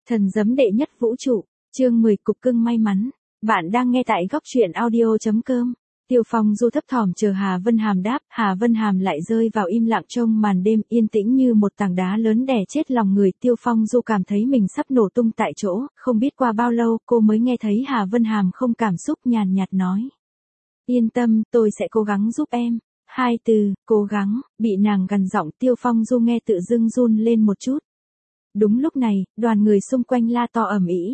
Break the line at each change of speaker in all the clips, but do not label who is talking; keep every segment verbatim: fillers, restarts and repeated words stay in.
Thần giấm đệ nhất vũ trụ, chương mười cục cưng may mắn. Bạn đang nghe tại góc truyện audio chấm com. Tiêu Phong Du thấp thỏm chờ Hà Vân Hàm đáp, Hà Vân Hàm lại rơi vào im lặng trong màn đêm yên tĩnh như một tảng đá lớn đè chết lòng người. Tiêu Phong Du cảm thấy mình sắp nổ tung tại chỗ, không biết qua bao lâu cô mới nghe thấy Hà Vân Hàm không cảm xúc nhàn nhạt nói. Yên tâm, tôi sẽ cố gắng giúp em. Hai từ, cố gắng, bị nàng gằn giọng Tiêu Phong Du nghe tự dưng run lên một chút. Đúng lúc này, đoàn người xung quanh la to ầm ĩ.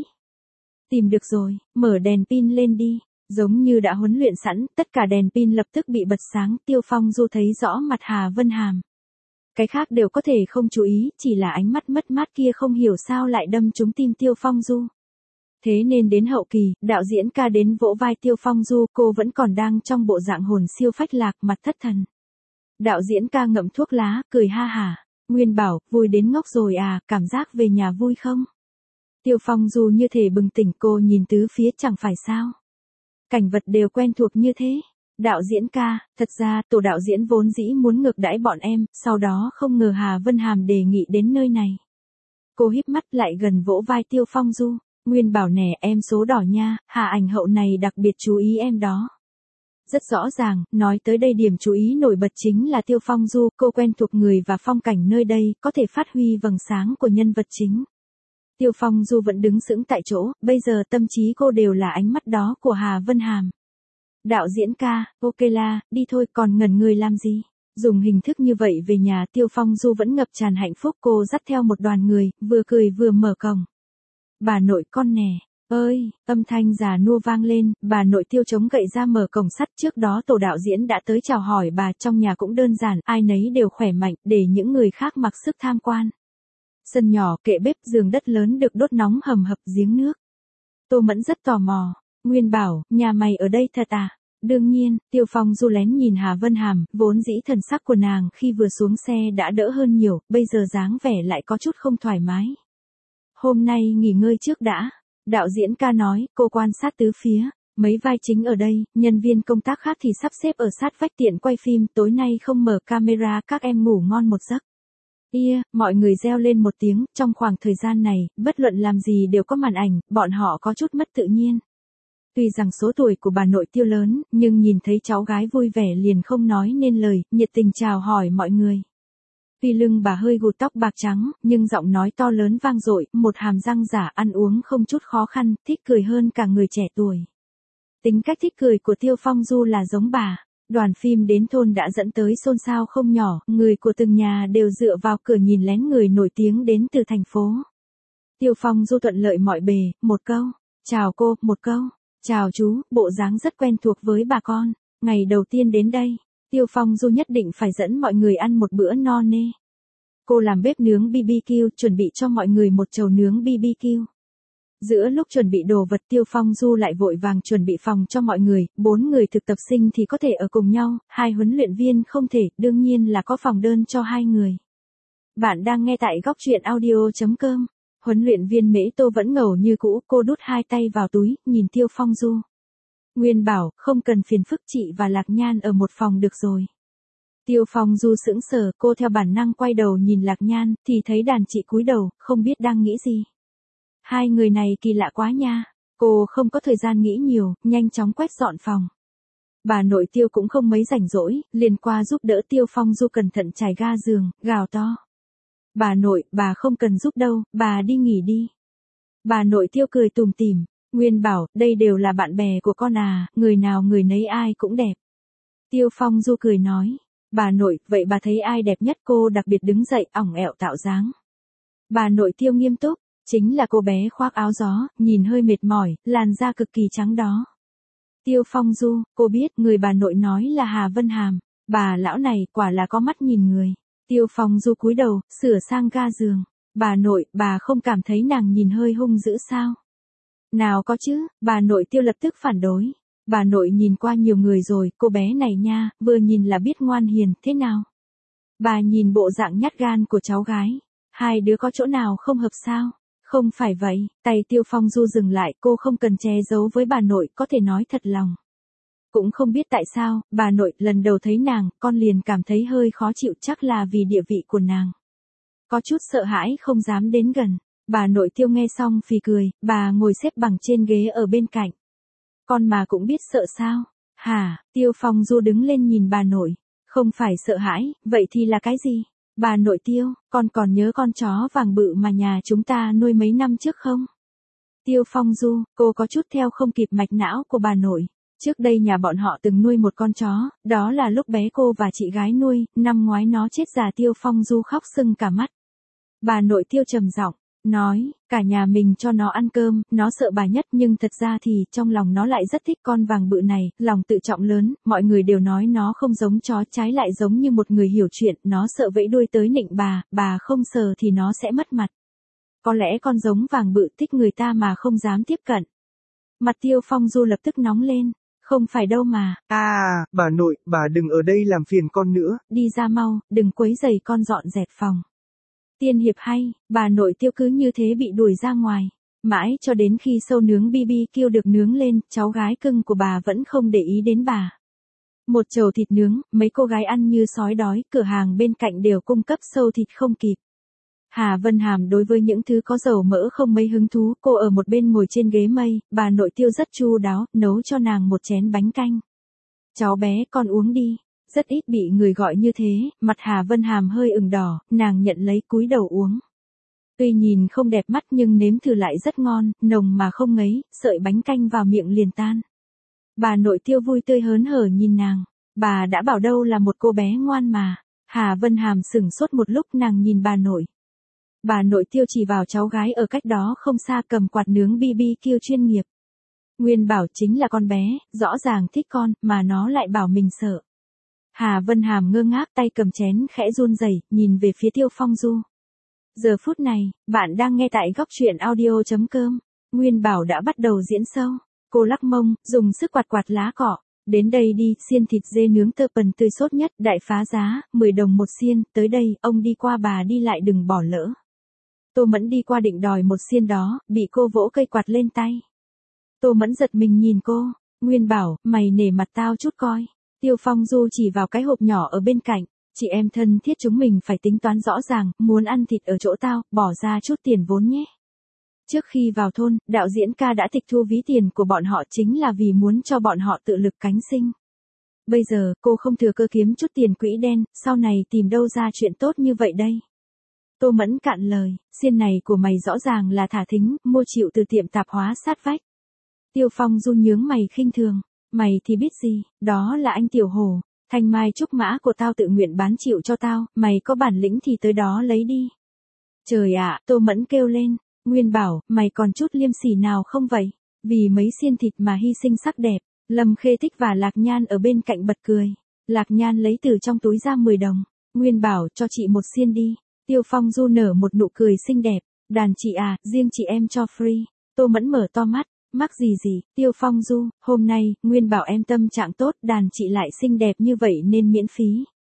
Tìm được rồi, mở đèn pin lên đi. Giống như đã huấn luyện sẵn, tất cả đèn pin lập tức bị bật sáng, Tiêu Phong Du thấy rõ mặt Hà Vân Hàm. Cái khác đều có thể không chú ý, chỉ là ánh mắt mất mát kia không hiểu sao lại đâm trúng tim Tiêu Phong Du. Thế nên đến hậu kỳ, đạo diễn ca đến vỗ vai Tiêu Phong Du, cô vẫn còn đang trong bộ dạng hồn siêu phách lạc, mặt thất thần. Đạo diễn ca ngậm thuốc lá, cười ha hả. Nguyên bảo, vui đến ngốc rồi à, cảm giác về nhà vui không? Tiêu Phong Du như thể bừng tỉnh, cô nhìn tứ phía chẳng phải sao. Cảnh vật đều quen thuộc như thế. Đạo diễn ca, thật ra tổ đạo diễn vốn dĩ muốn ngược đãi bọn em, sau đó không ngờ Hà Vân Hàm đề nghị đến nơi này. Cô híp mắt lại gần vỗ vai Tiêu Phong Du. Nguyên bảo nè, em số đỏ nha, Hà ảnh hậu này đặc biệt chú ý em đó. Rất rõ ràng, nói tới đây điểm chú ý nổi bật chính là Tiêu Phong Du, cô quen thuộc người và phong cảnh nơi đây, có thể phát huy vầng sáng của nhân vật chính. Tiêu Phong Du vẫn đứng sững tại chỗ, bây giờ tâm trí cô đều là ánh mắt đó của Hà Vân Hàm. Đạo diễn ca, ok la, đi thôi, còn ngẩn người làm gì? Dùng hình thức như vậy về nhà Tiêu Phong Du vẫn ngập tràn hạnh phúc, cô dắt theo một đoàn người, vừa cười vừa mở cổng. Bà nội con nè. Ơi, âm thanh già nua vang lên, bà nội Tiêu chống gậy ra mở cổng sắt, trước đó tổ đạo diễn đã tới chào hỏi bà, trong nhà cũng đơn giản, ai nấy đều khỏe mạnh, để những người khác mặc sức tham quan. Sân nhỏ, kệ bếp, giường đất lớn được đốt nóng hầm hập, giếng nước. Tô Mẫn rất tò mò. Nguyên bảo, nhà mày ở đây thật à? Đương nhiên, Tiêu Phong Du lén nhìn Hà Vân Hàm, vốn dĩ thần sắc của nàng khi vừa xuống xe đã đỡ hơn nhiều, bây giờ dáng vẻ lại có chút không thoải mái. Hôm nay nghỉ ngơi trước đã. Đạo diễn ca nói, cô quan sát tứ phía, mấy vai chính ở đây, nhân viên công tác khác thì sắp xếp ở sát vách tiện quay phim, tối nay không mở camera, các em ngủ ngon một giấc. Yeah, mọi người reo lên một tiếng, trong khoảng thời gian này, bất luận làm gì đều có màn ảnh, bọn họ có chút mất tự nhiên. Tuy rằng số tuổi của bà nội Tiêu lớn, nhưng nhìn thấy cháu gái vui vẻ liền không nói nên lời, nhiệt tình chào hỏi mọi người. Tuy lưng bà hơi gù, tóc bạc trắng, nhưng giọng nói to lớn vang dội, một hàm răng giả, ăn uống không chút khó khăn, thích cười hơn cả người trẻ tuổi. Tính cách thích cười của Tiêu Phong Du là giống bà. Đoàn phim đến thôn đã dẫn tới xôn xao không nhỏ, người của từng nhà đều dựa vào cửa nhìn lén người nổi tiếng đến từ thành phố. Tiêu Phong Du thuận lợi mọi bề, một câu, chào cô, một câu, chào chú, bộ dáng rất quen thuộc với bà con. Ngày đầu tiên đến đây, Tiêu Phong Du nhất định phải dẫn mọi người ăn một bữa no nê. Cô làm bếp nướng bê bê kiu, chuẩn bị cho mọi người một chầu nướng bê bê kiu. Giữa lúc chuẩn bị đồ vật Tiêu Phong Du lại vội vàng chuẩn bị phòng cho mọi người, bốn người thực tập sinh thì có thể ở cùng nhau, hai huấn luyện viên không thể, đương nhiên là có phòng đơn cho hai người. Bạn đang nghe tại góc truyện audio chấm com. Huấn luyện viên Mễ Tô vẫn ngầu như cũ, cô đút hai tay vào túi, nhìn Tiêu Phong Du. Nguyên bảo, không cần phiền phức, chị và Lạc Nhan ở một phòng được rồi. Tiêu Phong Du sững sờ, cô theo bản năng quay đầu nhìn Lạc Nhan, thì thấy đàn chị cúi đầu, không biết đang nghĩ gì. Hai người này kỳ lạ quá nha. Cô không có thời gian nghĩ nhiều, nhanh chóng quét dọn phòng. Bà nội Tiêu cũng không mấy rảnh rỗi, liền qua giúp đỡ Tiêu Phong Du cẩn thận trải ga giường, gào to. Bà nội, bà không cần giúp đâu, bà đi nghỉ đi. Bà nội Tiêu cười tủm tỉm. Nguyên bảo, đây đều là bạn bè của con à, người nào người nấy ai cũng đẹp. Tiêu Phong Du cười nói. Bà nội, vậy bà thấy ai đẹp nhất? Cô đặc biệt đứng dậy, ỏng ẹo tạo dáng. Bà nội Tiêu nghiêm túc. Chính là cô bé khoác áo gió, nhìn hơi mệt mỏi, làn da cực kỳ trắng đó. Tiêu Phong Du, cô biết người bà nội nói là Hà Vân Hàm. Bà lão này quả là có mắt nhìn người. Tiêu Phong Du cúi đầu, sửa sang ga giường. Bà nội, bà không cảm thấy nàng nhìn hơi hung dữ sao? Nào có chứ, bà nội Tiêu lập tức phản đối. Bà nội nhìn qua nhiều người rồi, cô bé này nha, vừa nhìn là biết ngoan hiền, thế nào? Bà nhìn bộ dạng nhát gan của cháu gái. Hai đứa có chỗ nào không hợp sao? Không phải vậy, tay Tiêu Phong Du dừng lại, cô không cần che giấu với bà nội, có thể nói thật lòng. Cũng không biết tại sao, bà nội lần đầu thấy nàng, con liền cảm thấy hơi khó chịu, chắc là vì địa vị của nàng. Có chút sợ hãi không dám đến gần. Bà nội Tiêu nghe xong phì cười, bà ngồi xếp bằng trên ghế ở bên cạnh. Con mà cũng biết sợ sao? Hả? Tiêu Phong Du đứng lên nhìn bà nội. Không phải sợ hãi, vậy thì là cái gì? Bà nội Tiêu, con còn nhớ con chó vàng bự mà nhà chúng ta nuôi mấy năm trước không? Tiêu Phong Du, cô có chút theo không kịp mạch não của bà nội. Trước đây nhà bọn họ từng nuôi một con chó, đó là lúc bé cô và chị gái nuôi, năm ngoái nó chết già. Tiêu Phong Du khóc sưng cả mắt. Bà nội Tiêu trầm giọng, nói, cả nhà mình cho nó ăn cơm, nó sợ bà nhất nhưng thật ra thì trong lòng nó lại rất thích con vàng bự này, lòng tự trọng lớn, mọi người đều nói nó không giống chó, trái lại giống như một người hiểu chuyện, nó sợ vẫy đuôi tới nịnh bà, bà không sờ thì nó sẽ mất mặt. Có lẽ con giống vàng bự thích người ta mà không dám tiếp cận. Mặt Tiêu Phong Du lập tức nóng lên, không phải đâu mà.
À, bà nội, bà đừng ở đây làm phiền con nữa.
Đi ra mau, đừng quấy rầy con dọn dẹp phòng. Tiên hiệp hay, bà nội Tiêu cứ như thế bị đuổi ra ngoài. Mãi cho đến khi sâu nướng bi bi kiu được nướng lên, cháu gái cưng của bà vẫn không để ý đến bà. Một chầu thịt nướng, mấy cô gái ăn như sói đói, cửa hàng bên cạnh đều cung cấp sâu thịt không kịp. Hà Vân Hàm đối với những thứ có dầu mỡ không mấy hứng thú, cô ở một bên ngồi trên ghế mây, bà nội Tiêu rất chu đáo, nấu cho nàng một chén bánh canh. Cháu bé con uống đi. Rất ít bị người gọi như thế, mặt Hà Vân Hàm hơi ửng đỏ, nàng nhận lấy cúi đầu uống. Tuy nhìn không đẹp mắt nhưng nếm thử lại rất ngon, nồng mà không ngấy, sợi bánh canh vào miệng liền tan. Bà nội Tiêu vui tươi hớn hở nhìn nàng, bà đã bảo đâu là một cô bé ngoan mà. Hà Vân Hàm sửng sốt một lúc, nàng nhìn bà nội. Bà nội Tiêu chỉ vào cháu gái ở cách đó không xa cầm quạt nướng bi bi kiu chuyên nghiệp. Nguyên bảo chính là con bé, rõ ràng thích con, mà nó lại bảo mình sợ. Hà Vân Hàm ngơ ngác, tay cầm chén khẽ run rẩy, nhìn về phía Tiêu Phong Du. Giờ phút này, bạn đang nghe tại góc truyện audio chấm com. Nguyên bảo đã bắt đầu diễn sâu. Cô lắc mông, dùng sức quạt quạt lá cọ. Đến đây đi, xiên thịt dê nướng tơ pần tươi sốt nhất, đại phá giá, mười đồng một xiên, tới đây, ông đi qua bà đi lại đừng bỏ lỡ. Tô Mẫn đi qua định đòi một xiên đó, bị cô vỗ cây quạt lên tay. Tô Mẫn giật mình nhìn cô, Nguyên bảo, mày nể mặt tao chút coi. Tiêu Phong Du chỉ vào cái hộp nhỏ ở bên cạnh, chị em thân thiết chúng mình phải tính toán rõ ràng, muốn ăn thịt ở chỗ tao, bỏ ra chút tiền vốn nhé. Trước khi vào thôn, đạo diễn ca đã tịch thu ví tiền của bọn họ chính là vì muốn cho bọn họ tự lực cánh sinh. Bây giờ, cô không thừa cơ kiếm chút tiền quỹ đen, sau này tìm đâu ra chuyện tốt như vậy đây. Tô Mẫn cạn lời, xiên này của mày rõ ràng là thả thính, mua chịu từ tiệm tạp hóa sát vách. Tiêu Phong Du nhướng mày khinh thường. Mày thì biết gì, đó là anh Tiểu Hổ, thanh mai trúc mã của tao tự nguyện bán chịu cho tao, mày có bản lĩnh thì tới đó lấy đi. Trời ạ, Tô Mẫn kêu lên, Nguyên bảo, mày còn chút liêm sỉ nào không vậy? Vì mấy xiên thịt mà hy sinh sắc đẹp, Lâm Khê Thích và Lạc Nhan ở bên cạnh bật cười. Lạc Nhan lấy từ trong túi ra mười đồng, Nguyên bảo cho chị một xiên đi. Tiêu Phong Du nở một nụ cười xinh đẹp, đàn chị à, riêng chị em cho free. Tô Mẫn mở to mắt. Mắc gì gì, Tiêu Phong Du, hôm nay, Nguyên bảo em tâm trạng tốt, đàn chị lại xinh đẹp như vậy nên miễn phí.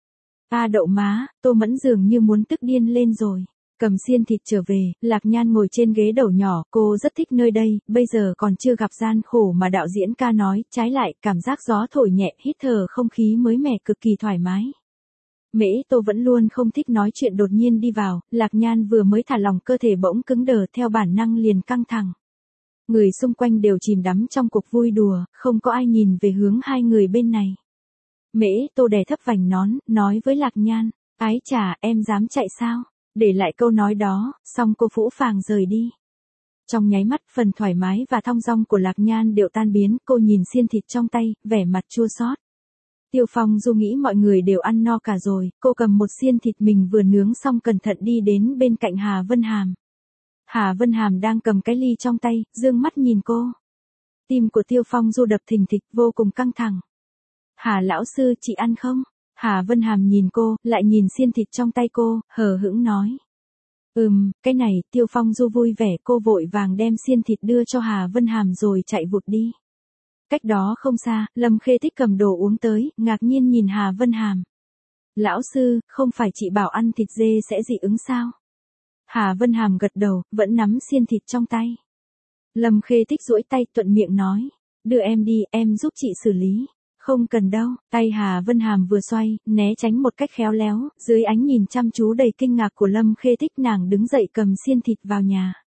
A đậu má, Tô Mẫn dường như muốn tức điên lên rồi. Cầm xiên thịt trở về, Lạc Nhan ngồi trên ghế đầu nhỏ, cô rất thích nơi đây, bây giờ còn chưa gặp gian khổ mà đạo diễn ca nói, trái lại, cảm giác gió thổi nhẹ, hít thở không khí mới mẻ cực kỳ thoải mái. Mễ Tô vẫn luôn không thích nói chuyện đột nhiên đi vào, Lạc Nhan vừa mới thả lòng cơ thể bỗng cứng đờ theo bản năng liền căng thẳng. Người xung quanh đều chìm đắm trong cuộc vui đùa, không có ai nhìn về hướng hai người bên này. Mễ Tô đè thấp vành nón, nói với Lạc Nhan, ái chà, em dám chạy sao? Để lại câu nói đó, xong cô phũ phàng rời đi. Trong nháy mắt, phần thoải mái và thong dong của Lạc Nhan đều tan biến, cô nhìn xiên thịt trong tay, vẻ mặt chua xót. Tiêu Phong Du nghĩ mọi người đều ăn no cả rồi, cô cầm một xiên thịt mình vừa nướng xong cẩn thận đi đến bên cạnh Hà Vân Hàm. Hà Vân Hàm đang cầm cái ly trong tay, dương mắt nhìn cô. Tim của Tiêu Phong Du đập thình thịch vô cùng căng thẳng. Hà lão sư, chị ăn không? Hà Vân Hàm nhìn cô, lại nhìn xiên thịt trong tay cô, hờ hững nói. Ừm, cái này, Tiêu Phong Du vui vẻ, cô vội vàng đem xiên thịt đưa cho Hà Vân Hàm rồi chạy vụt đi. Cách đó không xa, Lâm Khê Thích cầm đồ uống tới, ngạc nhiên nhìn Hà Vân Hàm. Lão sư, không phải chị bảo ăn thịt dê sẽ dị ứng sao? Hà Vân Hàm gật đầu, vẫn nắm xiên thịt trong tay. Lâm Khê Thích duỗi tay thuận miệng nói, đưa em đi, em giúp chị xử lý. Không cần đâu, tay Hà Vân Hàm vừa xoay, né tránh một cách khéo léo, dưới ánh nhìn chăm chú đầy kinh ngạc của Lâm Khê Thích nàng đứng dậy cầm xiên thịt vào nhà.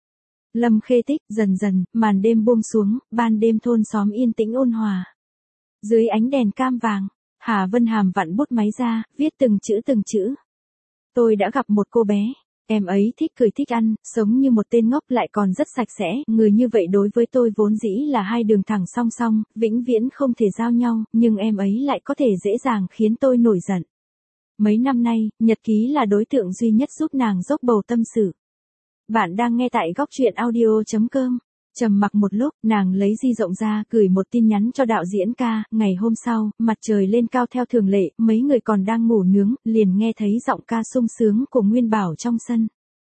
Lâm Khê Tích, dần dần, màn đêm buông xuống, ban đêm thôn xóm yên tĩnh ôn hòa. Dưới ánh đèn cam vàng, Hà Vân Hàm vặn bút máy ra, viết từng chữ từng chữ. Tôi đã gặp một cô bé. Em ấy thích cười thích ăn, sống như một tên ngốc lại còn rất sạch sẽ. Người như vậy đối với tôi vốn dĩ là hai đường thẳng song song, vĩnh viễn không thể giao nhau, nhưng em ấy lại có thể dễ dàng khiến tôi nổi giận. Mấy năm nay, nhật ký là đối tượng duy nhất giúp nàng dốc bầu tâm sự. Bạn đang nghe tại góc truyện audio chấm com. Trầm mặc một lúc, nàng lấy di động ra, gửi một tin nhắn cho đạo diễn ca. Ngày hôm sau, mặt trời lên cao theo thường lệ, mấy người còn đang ngủ nướng, liền nghe thấy giọng ca sung sướng của Nguyên Bảo trong sân.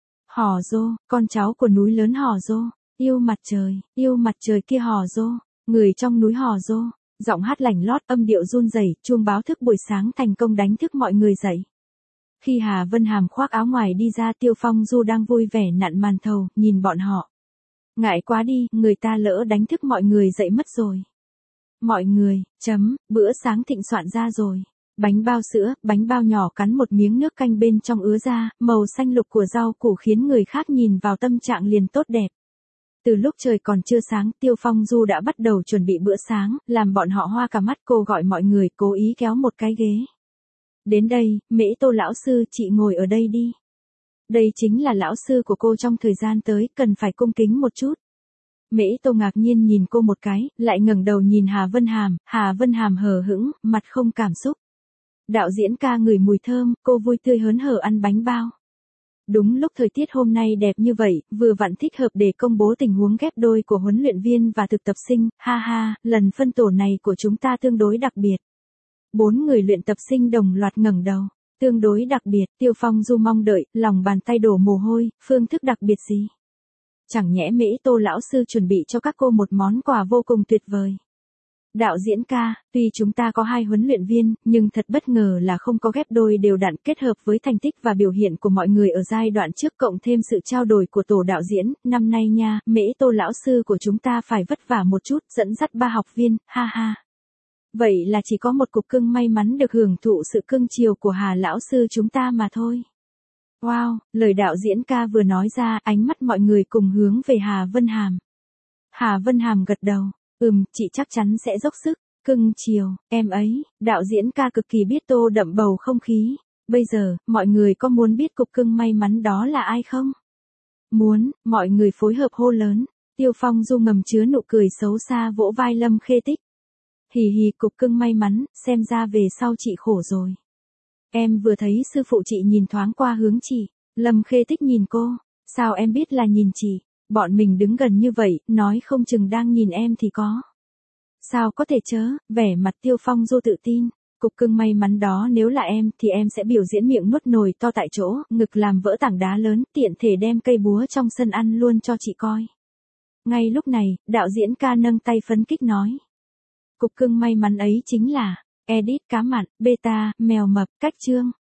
Hò Dô, con cháu của núi lớn Hò Dô, yêu mặt trời, yêu mặt trời kia Hò Dô, người trong núi Hò Dô. Giọng hát lảnh lót, âm điệu run rẩy, chuông báo thức buổi sáng thành công đánh thức mọi người dậy. Khi Hà Vân Hàm khoác áo ngoài đi ra, Tiêu Phong Du đang vui vẻ nặn màn thầu, nhìn bọn họ. Ngại quá đi, người ta lỡ đánh thức mọi người dậy mất rồi. Mọi người, chấm, bữa sáng thịnh soạn ra rồi. Bánh bao sữa, bánh bao nhỏ cắn một miếng nước canh bên trong ứa ra, màu xanh lục của rau củ khiến người khác nhìn vào tâm trạng liền tốt đẹp. Từ lúc trời còn chưa sáng, Tiêu Phong Du đã bắt đầu chuẩn bị bữa sáng, làm bọn họ hoa cả mắt. Cô gọi mọi người, cố ý kéo một cái ghế. Đến đây, Mễ Tô lão sư, chị ngồi ở đây đi. Đây chính là lão sư của cô trong thời gian tới, cần phải cung kính một chút. Mễ Tô ngạc nhiên nhìn cô một cái, lại ngẩng đầu nhìn Hà Vân Hàm. Hà Vân Hàm hờ hững, mặt không cảm xúc. Đạo diễn ca ngửi mùi thơm, cô vui tươi hớn hở ăn bánh bao. Đúng lúc thời tiết hôm nay đẹp như vậy, vừa vặn thích hợp để công bố tình huống ghép đôi của huấn luyện viên và thực tập sinh. Ha ha, lần phân tổ này của chúng ta tương đối đặc biệt. Bốn người luyện tập sinh đồng loạt ngẩng đầu. Tương đối đặc biệt, Tiêu Phong Du mong đợi, lòng bàn tay đổ mồ hôi. Phương thức đặc biệt gì? Chẳng nhẽ Mễ Tô lão sư chuẩn bị cho các cô một món quà vô cùng tuyệt vời. Đạo diễn ca, tuy chúng ta có hai huấn luyện viên, nhưng thật bất ngờ là không có ghép đôi đều đặn. Kết hợp với thành tích và biểu hiện của mọi người ở giai đoạn trước, cộng thêm sự trao đổi của tổ đạo diễn, năm nay nha, Mễ Tô lão sư của chúng ta phải vất vả một chút, dẫn dắt ba học viên, ha ha. Vậy là chỉ có một cục cưng may mắn được hưởng thụ sự cưng chiều của Hà lão sư chúng ta mà thôi. Wow, lời đạo diễn ca vừa nói ra, ánh mắt mọi người cùng hướng về Hà Vân Hàm. Hà Vân Hàm gật đầu, ừm, chị chắc chắn sẽ dốc sức, cưng chiều, em ấy. Đạo diễn ca cực kỳ biết tô đậm bầu không khí. Bây giờ, mọi người có muốn biết cục cưng may mắn đó là ai không? Muốn, mọi người phối hợp hô lớn. Tiêu Phong Du ngầm chứa nụ cười xấu xa vỗ vai Lâm Khê Tích. Hì hì, cục cưng may mắn, xem ra về sau chị khổ rồi. Em vừa thấy sư phụ chị nhìn thoáng qua hướng chị. Lâm Khê Tích nhìn cô. Sao em biết là nhìn chị? Bọn mình đứng gần như vậy, nói không chừng đang nhìn em thì có. Sao có thể chớ, vẻ mặt Tiêu Phong Du tự tin. Cục cưng may mắn đó nếu là em thì em sẽ biểu diễn miệng nuốt nồi to tại chỗ, ngực làm vỡ tảng đá lớn, tiện thể đem cây búa trong sân ăn luôn cho chị coi. Ngay lúc này, đạo diễn ca nâng tay phấn kích nói. Cục cưng may mắn ấy chính là Edit cá mặn, beta, mèo mập, cách chương.